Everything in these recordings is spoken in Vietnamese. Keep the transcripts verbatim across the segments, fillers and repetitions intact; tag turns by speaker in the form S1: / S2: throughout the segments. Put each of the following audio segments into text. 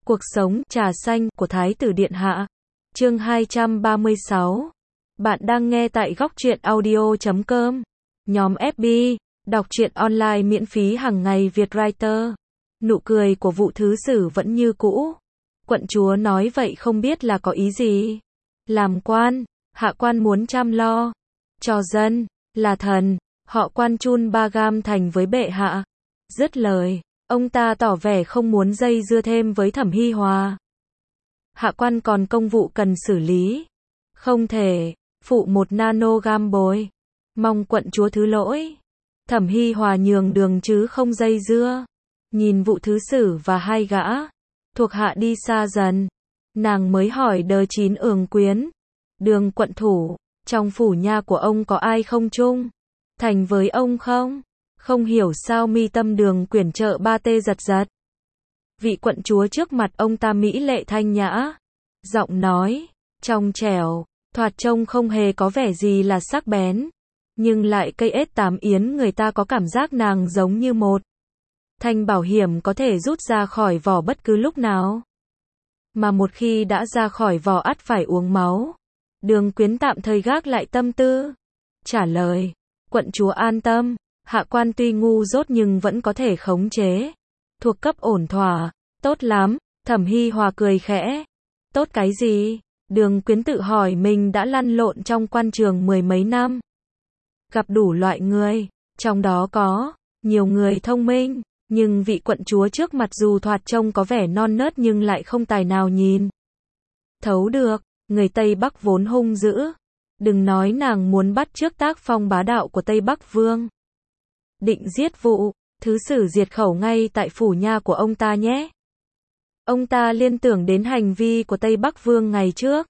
S1: Cuộc sống trà xanh của Thái tử Điện Hạ. Chương hai trăm ba mươi sáu. Bạn đang nghe tại góc truyện audio chấm com. Nhóm ép bê, đọc truyện online miễn phí hàng ngày Việt Writer. Nụ cười của Vụ Thứ Sử vẫn như cũ. Quận chúa nói vậy không biết là có ý gì. Làm quan, hạ quan muốn chăm lo cho dân, là thần, họ quan chun ba gam thành với bệ hạ. Dứt lời, ông ta tỏ vẻ không muốn dây dưa thêm với Thẩm Hi Hòa. Hạ quan còn công vụ cần xử lý. Không thể, phụ một nano gam bồi. Mong quận chúa thứ lỗi. Thẩm Hi Hòa nhường đường chứ không dây dưa. Nhìn Vụ Thứ Sử và hai gã thuộc hạ đi xa dần, nàng mới hỏi Đờ Chín Ường Quyến. Đường quận thủ, trong phủ nha của ông có ai không chung thành với ông không? Không hiểu sao mi tâm Đường Quyển trợ ba tê giật giật. Vị quận chúa trước mặt ông ta mỹ lệ thanh nhã, giọng nói trong trẻo, thoạt trông không hề có vẻ gì là sắc bén, nhưng lại cây ết tám yến người ta có cảm giác nàng giống như một thanh bảo hiểm có thể rút ra khỏi vỏ bất cứ lúc nào. Mà một khi đã ra khỏi vỏ ắt phải uống máu. Đường Quyến tạm thời gác lại tâm tư, trả lời, quận chúa an tâm, hạ quan tuy ngu dốt nhưng vẫn có thể khống chế, thuộc cấp ổn thỏa. Tốt lắm, Thẩm Hi Hòa cười khẽ. Tốt cái gì? Đường Quyến tự hỏi, mình đã lăn lộn trong quan trường mười mấy năm, gặp đủ loại người, trong đó có nhiều người thông minh, nhưng vị quận chúa trước mặt dù thoạt trông có vẻ non nớt nhưng lại không tài nào nhìn thấu được. Người Tây Bắc vốn hung dữ, đừng nói nàng muốn bắt chước tác phong bá đạo của Tây Bắc Vương, định giết Vụ Thứ Sử diệt khẩu ngay tại phủ nha của ông ta nhé. Ông ta liên tưởng đến hành vi của Tây Bắc Vương ngày trước,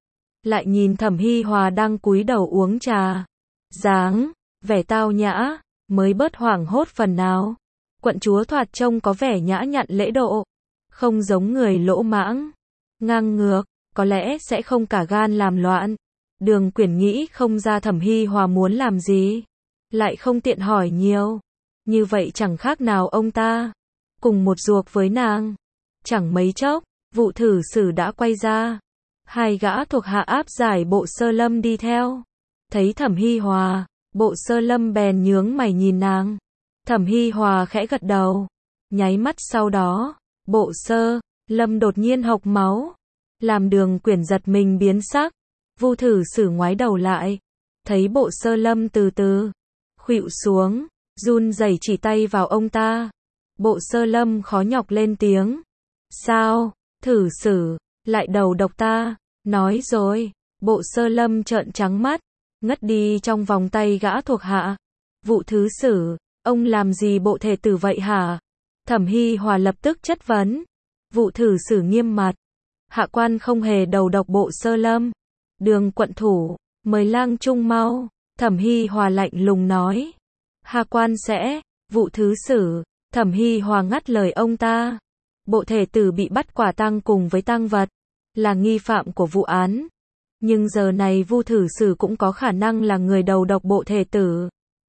S1: lại nhìn Thẩm Hi Hòa đang cúi đầu uống trà, dáng vẻ tao nhã, mới bớt hoảng hốt phần nào. Quận chúa thoạt trông có vẻ nhã nhặn lễ độ, không giống người lỗ mãng, ngang ngược, có lẽ sẽ không cả gan làm loạn. Đường Quyển nghĩ không ra Thẩm Hi Hòa muốn làm gì, lại không tiện hỏi nhiều. Như vậy chẳng khác nào ông ta cùng một ruột với nàng. Chẳng mấy chốc, Vụ Thứ Sử đã quay ra. Hai gã thuộc hạ áp giải Bộ Sơ Lâm đi theo. Thấy Thẩm Hi Hòa, Bộ Sơ Lâm bèn nhướng mày nhìn nàng. Thẩm Hi Hòa khẽ gật đầu. Nháy mắt sau đó, Bộ Sơ Lâm đột nhiên hộc máu, làm Đường Quyển giật mình biến sắc. Vụ Thứ Sử ngoái đầu lại, thấy Bộ Sơ Lâm từ từ khuỵu xuống, run rẩy chỉ tay vào ông ta. Bộ Sơ Lâm khó nhọc lên tiếng. Sao, Thử Sử, lại đầu độc ta? Nói rồi. Bộ Sơ Lâm trợn trắng mắt, ngất đi trong vòng tay gã thuộc hạ. Vụ Thứ Sử, ông làm gì bộ thể tử vậy hả? Thẩm Hi Hòa lập tức chất vấn. Vụ Thứ Sử nghiêm mặt. Hạ quan không hề đầu độc Bộ Sơ Lâm. Đường quận thủ, mời lang trung mau. Thẩm Hi Hòa lạnh lùng nói. Hạ quan sẽ. Vụ Thứ Sử. Thẩm Hi Hòa ngắt lời ông ta. Bộ thể tử bị bắt quả tang cùng với tang vật, là nghi phạm của vụ án. Nhưng giờ này Vụ Thứ Sử cũng có khả năng là người đầu độc bộ thể tử.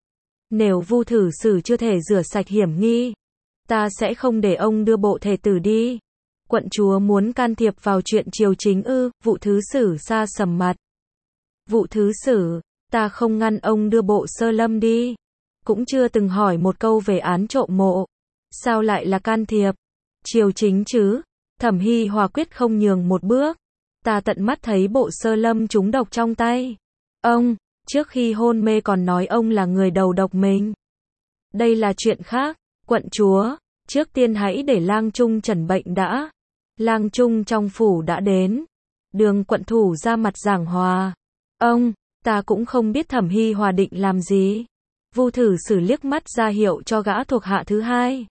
S1: Nếu Vụ Thứ Sử chưa thể rửa sạch hiểm nghi, ta sẽ không để ông đưa bộ thể tử đi. Quận chúa muốn can thiệp vào chuyện triều chính ư? Vụ Thứ Sử sa sầm mặt. Vụ Thứ Sử, ta không ngăn ông đưa Bộ Sơ Lâm đi, cũng chưa từng hỏi một câu về án trộm mộ, sao lại là can thiệp triều chính chứ? Thẩm Hi Hòa quyết không nhường một bước. Ta tận mắt thấy Bộ Sơ Lâm trúng độc trong tay ông, trước khi hôn mê còn nói ông là người đầu độc mình. Đây là chuyện khác. Quận chúa, trước tiên hãy để lang trung trần bệnh đã. Lang trung trong phủ đã đến. Đường quận thủ ra mặt giảng hòa. Ông, ta cũng không biết Thẩm Hi Hòa định làm gì. Vụ Thứ Sử liếc mắt ra hiệu cho gã thuộc hạ thứ hai.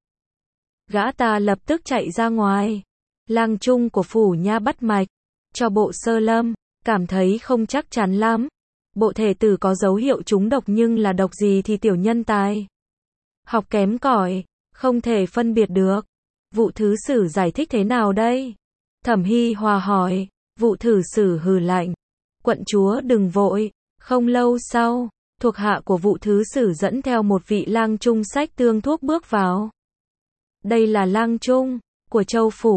S1: Gã ta lập tức chạy ra ngoài. Lang trung của phủ nha bắt mạch cho Bộ Sơ Lâm, cảm thấy không chắc chắn lắm. Bộ thể tử có dấu hiệu trúng độc nhưng là độc gì thì tiểu nhân tài học kém cỏi, không thể phân biệt được. Vụ Thứ Sử giải thích thế nào đây? Thẩm Hi Hòa hỏi. Vụ Thứ Sử hừ lạnh. Quận chúa đừng vội. Không lâu sau, thuộc hạ của Vụ Thứ Sử dẫn theo một vị lang trung xách tương thuốc bước vào. Đây là lang trung của Châu Phủ.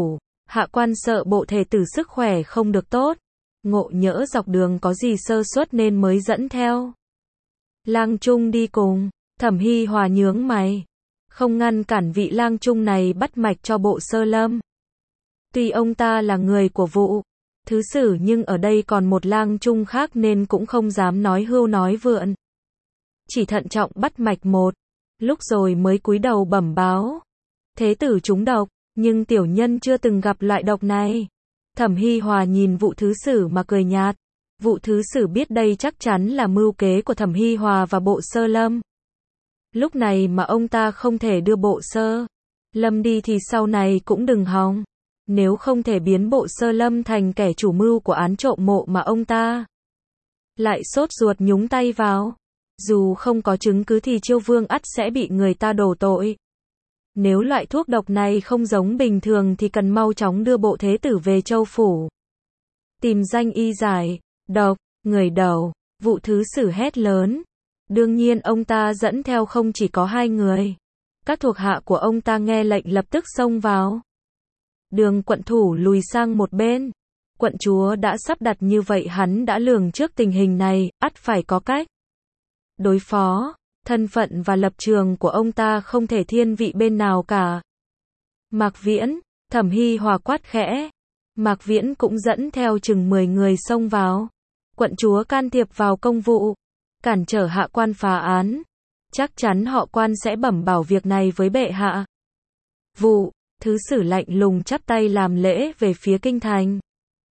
S1: Hạ quan sợ bộ thể tử sức khỏe không được tốt, ngộ nhỡ dọc đường có gì sơ suất nên mới dẫn theo. Lang trung đi cùng, Thẩm Hi Hòa nhướng mày, không ngăn cản vị lang trung này bắt mạch cho Bộ Sơ Lâm. Tuy ông ta là người của vụ thứ sử nhưng ở đây còn một lang trung khác nên cũng không dám nói hưu nói vượn. Chỉ thận trọng bắt mạch một lúc rồi mới cúi đầu bẩm báo. Thế tử trúng độc, nhưng tiểu nhân chưa từng gặp loại độc này. Thẩm Hi Hòa nhìn vụ thứ sử mà cười nhạt. Vụ thứ sử biết đây chắc chắn là mưu kế của Thẩm Hi Hòa và Bộ Sơ Lâm. Lúc này mà ông ta không thể đưa Bộ Sơ Lâm đi thì sau này cũng đừng hòng. Nếu không thể biến Bộ Sơ Lâm thành kẻ chủ mưu của án trộm mộ mà ông ta lại sốt ruột nhúng tay vào. Dù không có chứng cứ thì Chiêu Vương ắt sẽ bị người ta đổ tội. Nếu loại thuốc độc này không giống bình thường thì cần mau chóng đưa Bộ Thế Tử về Châu Phủ. Tìm danh y giải độc, người đầu, vụ thứ sử hét lớn. Đương nhiên ông ta dẫn theo không chỉ có hai người. Các thuộc hạ của ông ta nghe lệnh lập tức xông vào. Đường quận thủ lùi sang một bên. Quận chúa đã sắp đặt như vậy hắn đã lường trước tình hình này, ắt phải có cách đối phó. Thân phận và lập trường của ông ta không thể thiên vị bên nào cả. Mạc Viễn, Thẩm Hi Hòa quát khẽ. Mạc Viễn cũng dẫn theo chừng mười người xông vào. Quận chúa can thiệp vào công vụ, cản trở hạ quan phá án. Chắc chắn họ quan sẽ bẩm bảo việc này với bệ hạ. Vụ thứ sử lạnh lùng chắp tay làm lễ về phía kinh thành.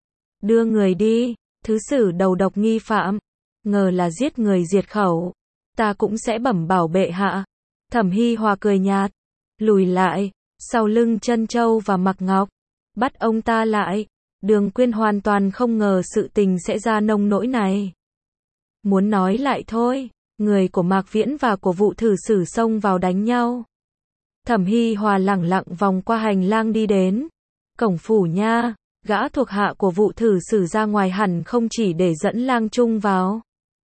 S1: Đưa người đi, thứ sử đầu độc nghi phạm, ngờ là giết người diệt khẩu. Ta cũng sẽ bẩm bảo bệ hạ. Thẩm Hi Hòa cười nhạt, lùi lại, sau lưng Trân Châu và Mạc Ngọc, bắt ông ta lại. Đường Quyên hoàn toàn không ngờ sự tình sẽ ra nông nỗi này. Muốn nói lại thôi, người của Mạc Viễn và của vụ thử sử xông vào đánh nhau. Thẩm Hi Hòa lẳng lặng vòng qua hành lang đi đến cổng phủ nha. Gã thuộc hạ của vụ thử sử ra ngoài hẳn không chỉ để dẫn lang trung vào.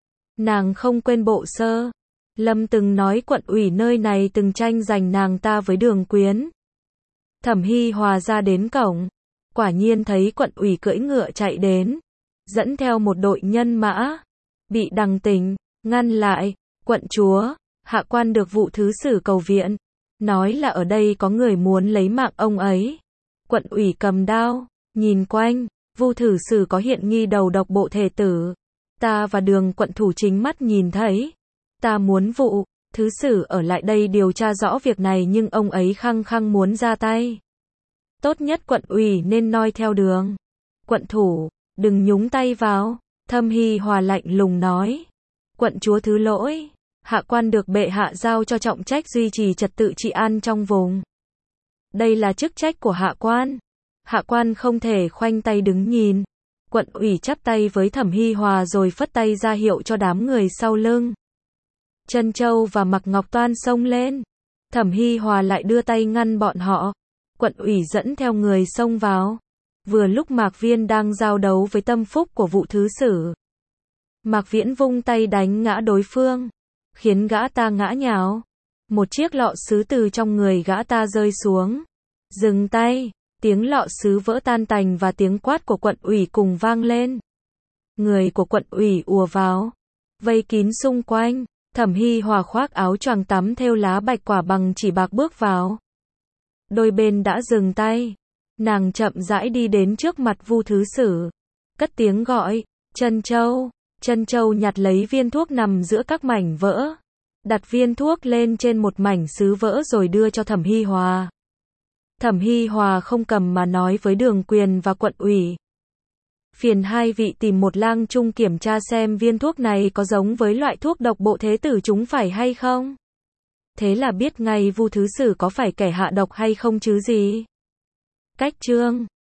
S1: Nàng không quên Bộ Sơ Lâm từng nói quận ủy nơi này từng tranh giành nàng ta với Đường Quyến. Thẩm Hi Hòa ra đến cổng, quả nhiên thấy quận ủy cưỡi ngựa chạy đến, dẫn theo một đội nhân mã. Bị Đằng Tình ngăn lại. Quận chúa, hạ quan được vụ thứ sử cầu viện, nói là ở đây có người muốn lấy mạng ông ấy. Quận ủy cầm đao, nhìn quanh, vụ thử sử có hiện nghi đầu độc Bộ thể tử. Ta và Đường quận thủ chính mắt nhìn thấy. Ta muốn vụ thứ sử ở lại đây điều tra rõ việc này nhưng ông ấy khăng khăng muốn ra tay. Tốt nhất quận ủy nên noi theo Đường quận thủ, đừng nhúng tay vào. Thẩm Hi Hòa lạnh lùng nói. Quận chúa thứ lỗi, hạ quan được bệ hạ giao cho trọng trách duy trì trật tự trị an trong vùng. Đây là chức trách của hạ quan. Hạ quan không thể khoanh tay đứng nhìn. Quận ủy chắp tay với Thẩm Hi Hòa rồi phất tay ra hiệu cho đám người sau lưng. Trân Châu và Mạc Ngọc toan xông lên. Thẩm Hi Hòa lại đưa tay ngăn bọn họ. Quận ủy dẫn theo người xông vào. Vừa lúc Mạc Viên đang giao đấu với tâm phúc của vụ thứ sử. Mạc Viễn vung tay đánh ngã đối phương, khiến gã ta ngã nhào. Một chiếc lọ sứ từ trong người gã ta rơi xuống. Dừng tay, tiếng lọ sứ vỡ tan tành và tiếng quát của quận ủy cùng vang lên. Người của quận ủy ùa vào, vây kín xung quanh. Thẩm Hi Hòa khoác áo choàng tắm thêu lá bạch quả bằng chỉ bạc bước vào. Đôi bên đã dừng tay. Nàng chậm rãi đi đến trước mặt Vu thứ sử, cất tiếng gọi, Trân Châu. Trân Châu nhặt lấy viên thuốc nằm giữa các mảnh vỡ, đặt viên thuốc lên trên một mảnh sứ vỡ rồi đưa cho Thẩm Hi Hòa. Thẩm Hi Hòa không cầm mà nói với Đường Quyền và quận ủy. Phiền hai vị tìm một lang trung kiểm tra xem viên thuốc này có giống với loại thuốc độc Bộ thế tử chúng phải hay không. Thế là biết ngay Vu thứ sử có phải kẻ hạ độc hay không chứ gì. Cách chương